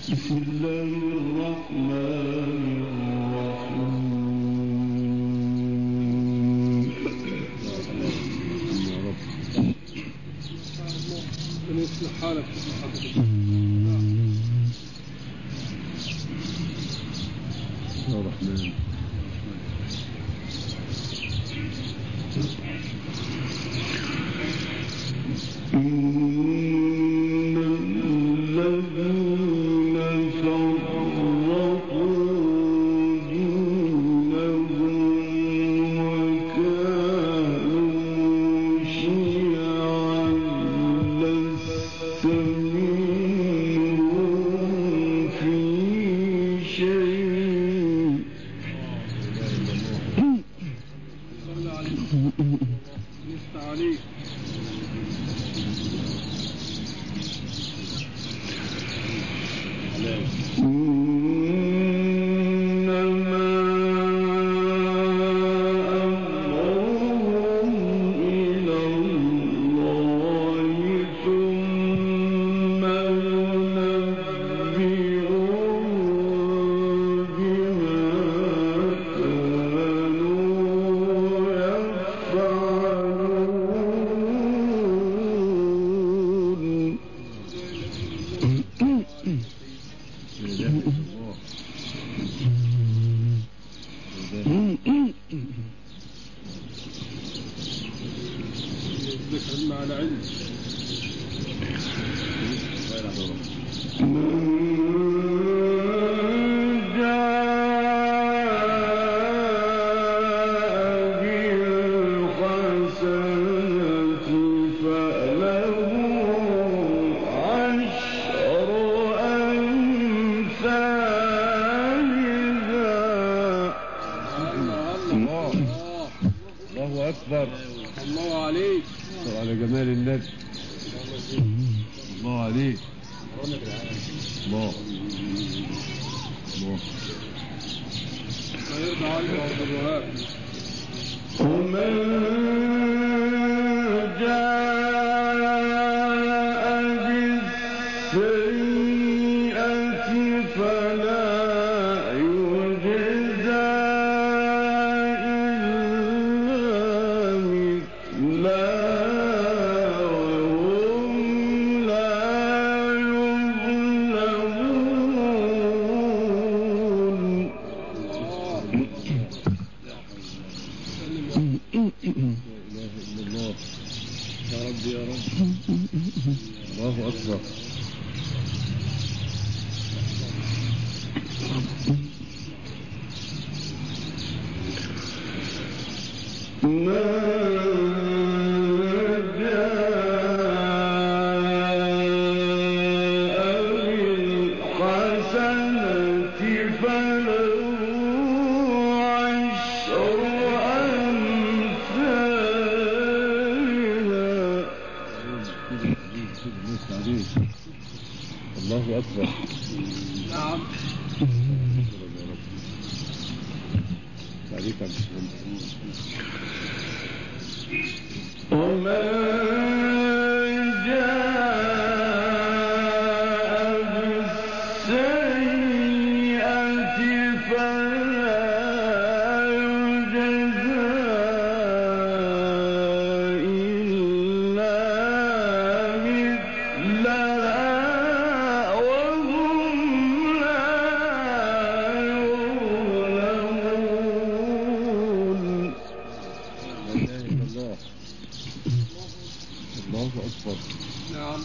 بسم الله الرحمن الرحيم. يا رب من يصلح حالك يا رحمن. إن الذين فرقوا دينهم وكانوا شيعا لست منهم في شيء. صلى عليك لست عليك إنما أمرهم إلى الله ثم ينبئهم بما كانوا يفعلون. الذكر مع العلم الله أكبر. الله عليك على جمال النبي. الله عليك. الله الله. لا يرضى عنك عبد الوهاب. ومن جاء بالسيئة فلا يجزى إلا مثلها وهم لا يظلمون. لا إله إلا الله. يا رب يا رب. الله أكبر. ما جاء بالحسنة فله عشر أمثالها. الله أكبر. نعم عليك عبد السلام. ومن جاء بالسيئة فلا يجزى إلا مثلها وهم لا يظلمون. لا إله إلا الله. الله أكبر. نعم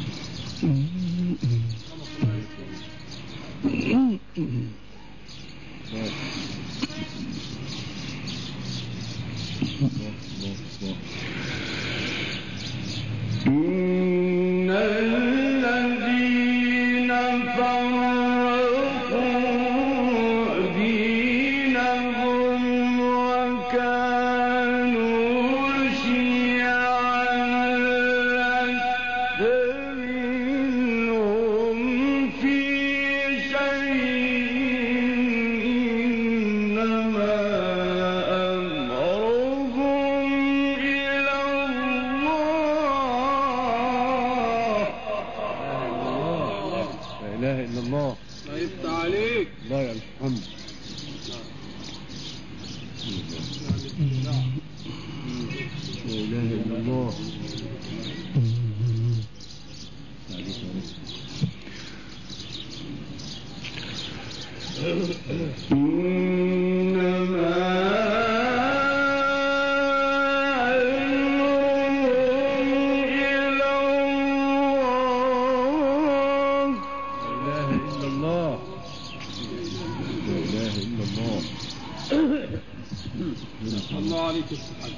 إن الذين فرقوا دينهم وكانوا شيعا لست منهم في شيء. إنما أمرهم إلى الله لا إله إلا الله. الله عليك الصحة.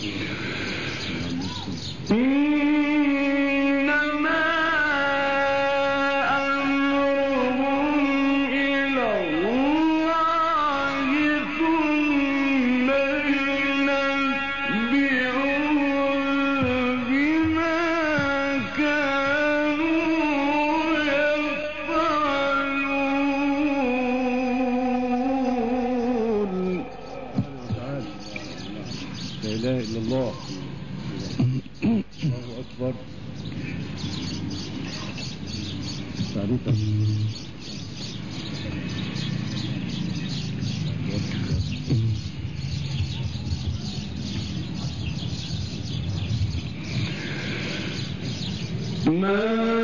إنما أمرهم إلى الله ثم ينبئهم بما كانوا يفعلون. لا إله إلا الله. الله أكبر. تعريفا ما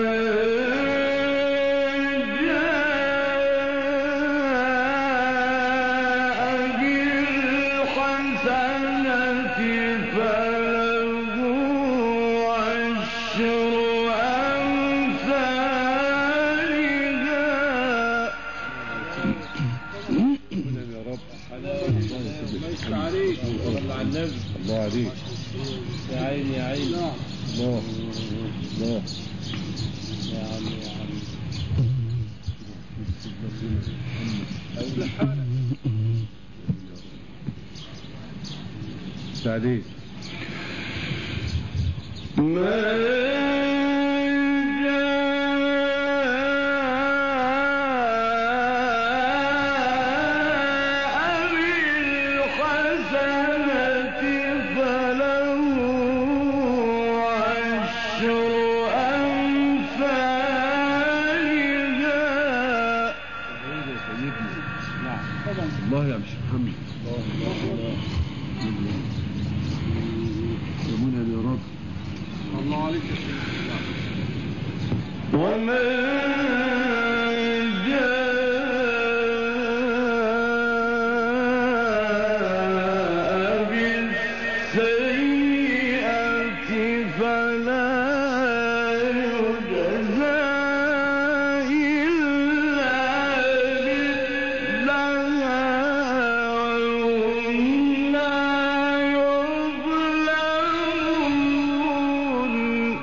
الله عليك. يا عيني يا عيني. الله الله يا عم يا عم. سعدي الله يا مش محمد. الله يا منعم يا رب. الله عليك ومن جاء بالسيئة فلا يجزى إلا مثلها وهم لا يظلمون.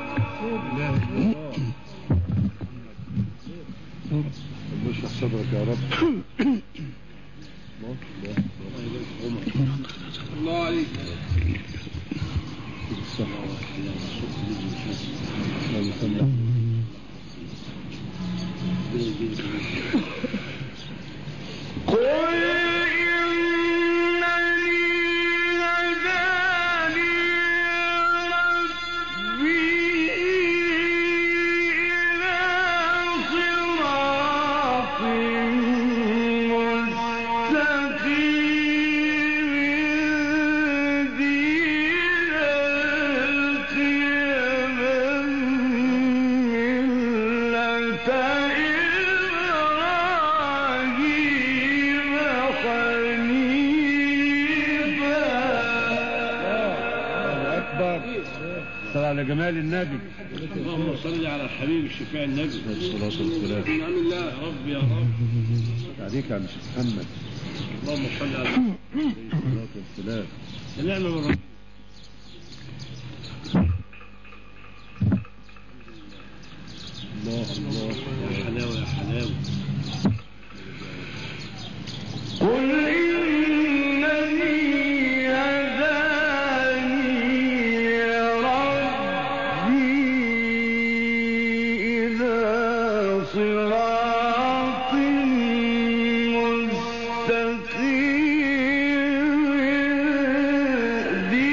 الله اشرح صدرك يا رب. الله عليك. قل إنني هداني ربي إلى صراط مستقيم دينا قيما ملة إبراهيم حنيفا. صل على جمال النبي. اللهم صل على الحبيب الشفيع النبي. الصلاة والسلام. نعم الله يا رب يا رب. عليك يا مش محمد. اللهم صل على الصلاة والسلام. نعم بالرب. الله الله يا حلاوة يا حلاوة. قل إنني هداني ربي إلى صراط مستقيم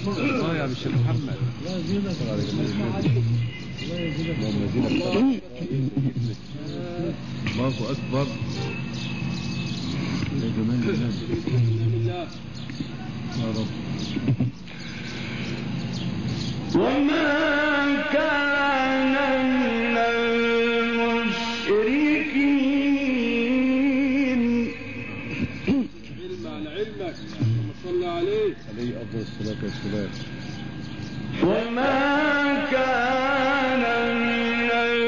الله يا الشيخ محمد. الله يزيدك. الله يزيدك. اللهم يزيدك. الله أكبر. يا جمال الله. يا رب. وما كان من المشركين. علم على علمك. صل عليه أفضل الصلاة والسلام. وما كان من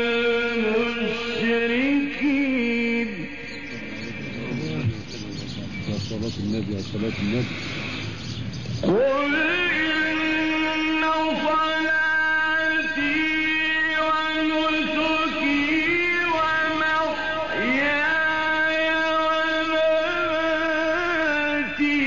المشركين. يا صلاة النبي يا صلاة النبي. قل إن صلاتي ونسكي ومحياي ومماتي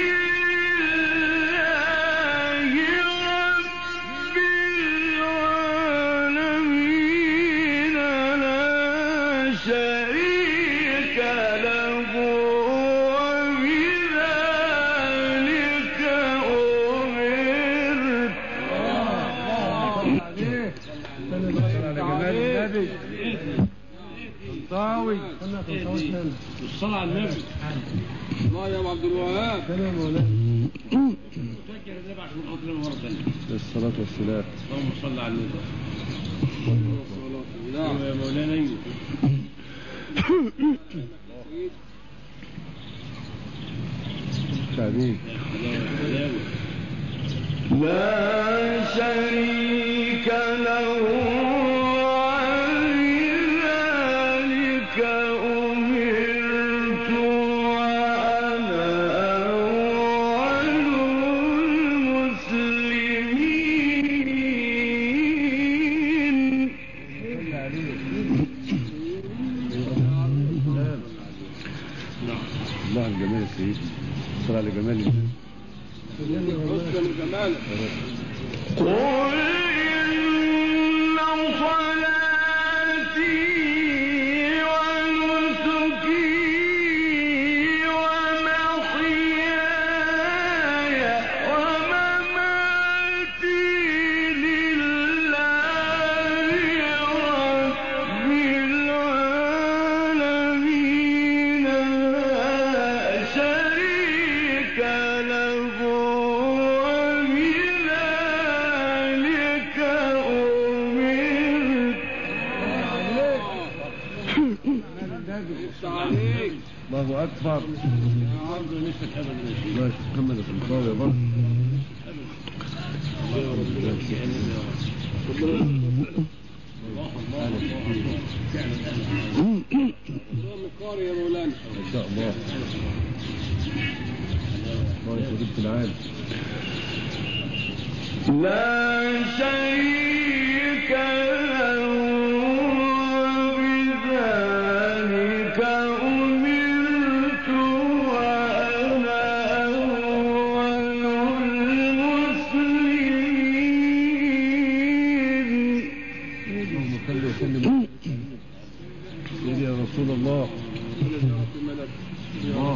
طنطاوي الصلاة على النبي. الله يا ابو عبد الوهاب. سلام مولانا. الصلاة والسلام. اللهم صل على النبي. يا مولانا. تعبيك. لا شريك له. الله الجمال السيد. صلى على جمال الله. حسن الجمال. قل إن صلاتي ونسكي ومحياي ومماتي لله رب العالمين لا شريك له. الله أكبر. عرض نفسك أبدا يا شيخ. الله يا شيخ محمد الطنطاوي يا برضه. قاري يا مولانا. ما شاء الله. الله يخليك في العالم. لا شريك له. بذلك أمرت وأنا أول المسلمين. اللهم صل وسلم يا رسول الله. الله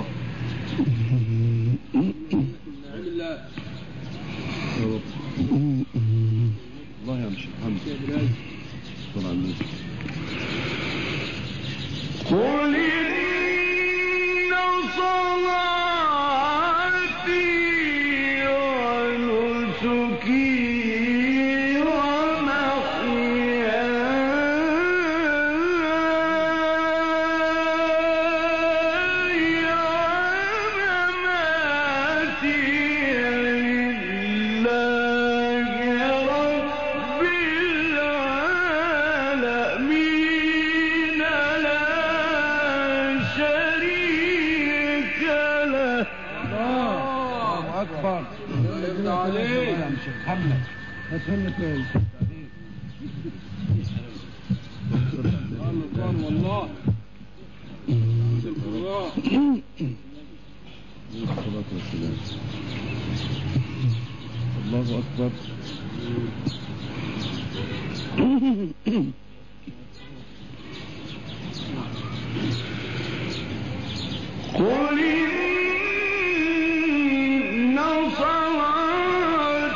يا رب. الله يا مش محمد. صلى على النبي. قل إن صلاتي ونسكي والله الصلاة والسلام. الله أكبر. قل إن صلاتي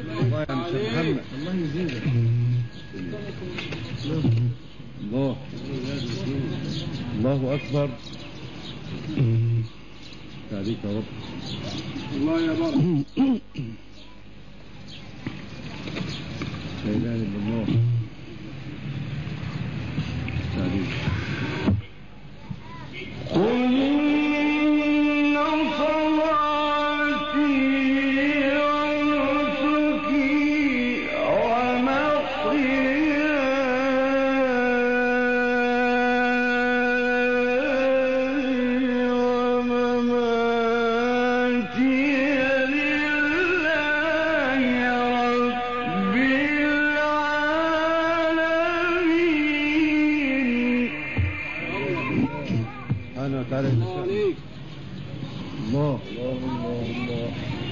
الله يا مش محمد الله يزيدك الله الله أكبر عليك يا رب الله يا بابا لا إله إلا الله عليك قل إن صلاتي ونسكي ومحياي ومماتي لله رب العالمين. سبحانه وتعالى الله عليك الله الله الله الله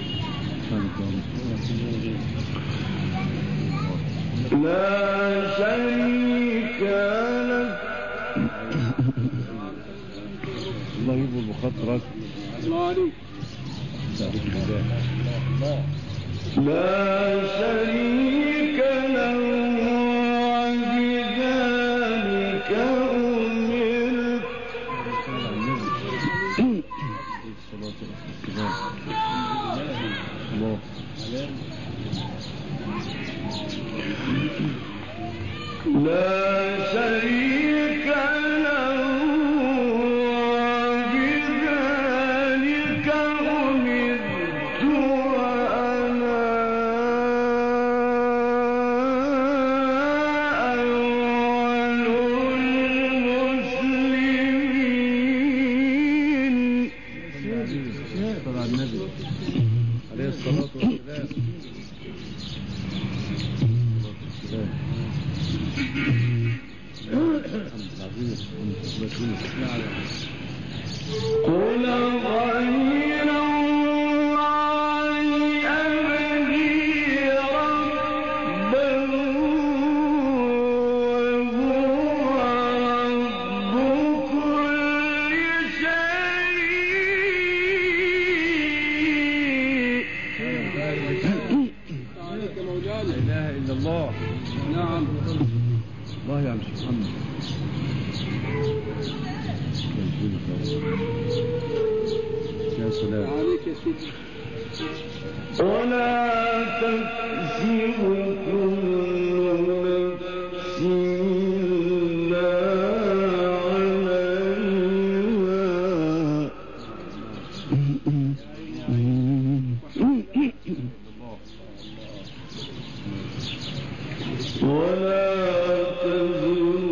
لا شريك لك. الله يجبر بخاطرك الله عليك تعرف بالله لا شريك له وبذلك أمرت. الصلاة والسلام الله لا شريك له وبذلك أمرت وأنا أول المسلمين. صلى على النبي عليه الصلاة والسلام قل غير الله أبغي ربا وهو رب كل شيء. عليك يا مولانا لا إله إلا الله نعم الله يا مش محمد يا سلام عليك يا سيدي ولا تكسب كل نفس إلا عليها ولا تزر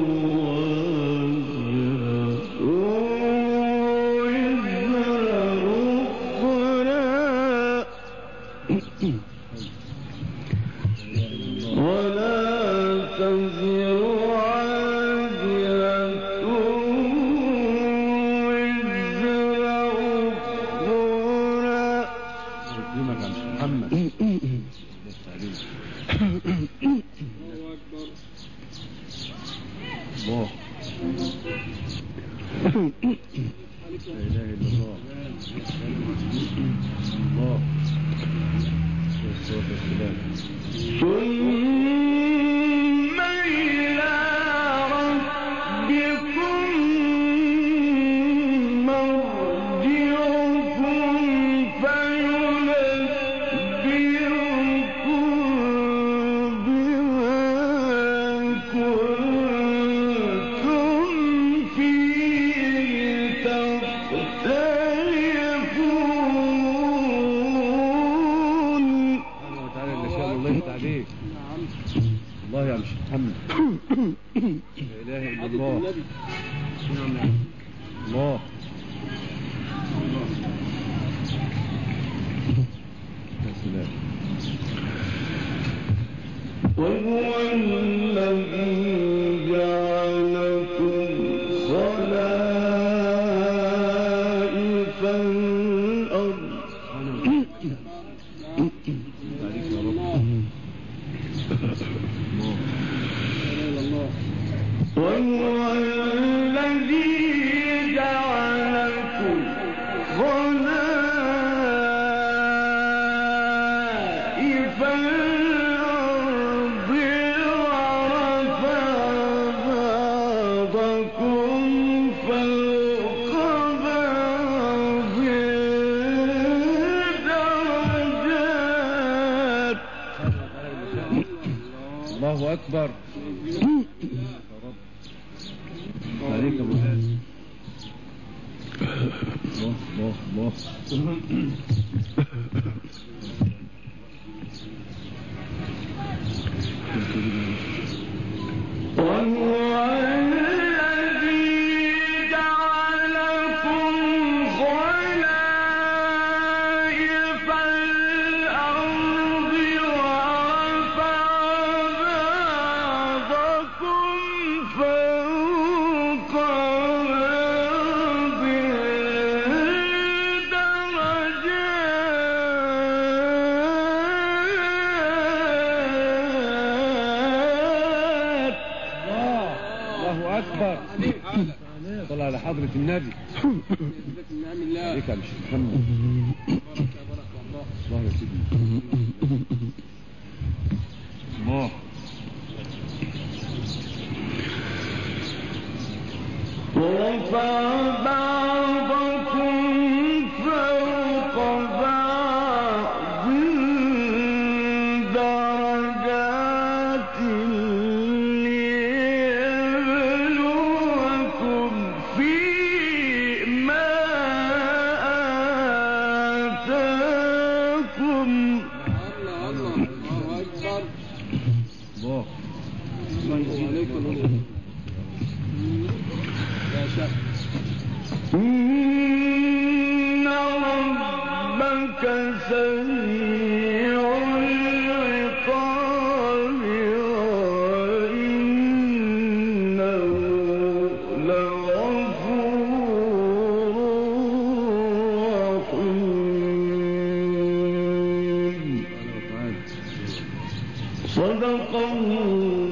الله لا إله إلا الله الله والصلاة والسلام ثم إلى ربكم مرجعكم فينبئكم بما كنتم فيه تختلفون. سبحانه وتعالى اللي شاء الله يفتح عليك الله يا مش محمد لا إله إلا عبد الله النبي الله يا سلام وهو الذي جعلكم خلائف الأرض عليك يا رب الله وهو الذي جعلكم خلائف الأرض الله أكبر. عليك يا أبو هاشم. الله الله الله. صلى على حضرة النبي. عليك يا مش محمد. الله يا سيدي. الله. ورفع بعضكم فوق بعض درجات ليبلوكم فيما آتاكم. الله أكبر. الله. إن ربك سريع العقاب وإنه لغفور رحيم. صدق الله.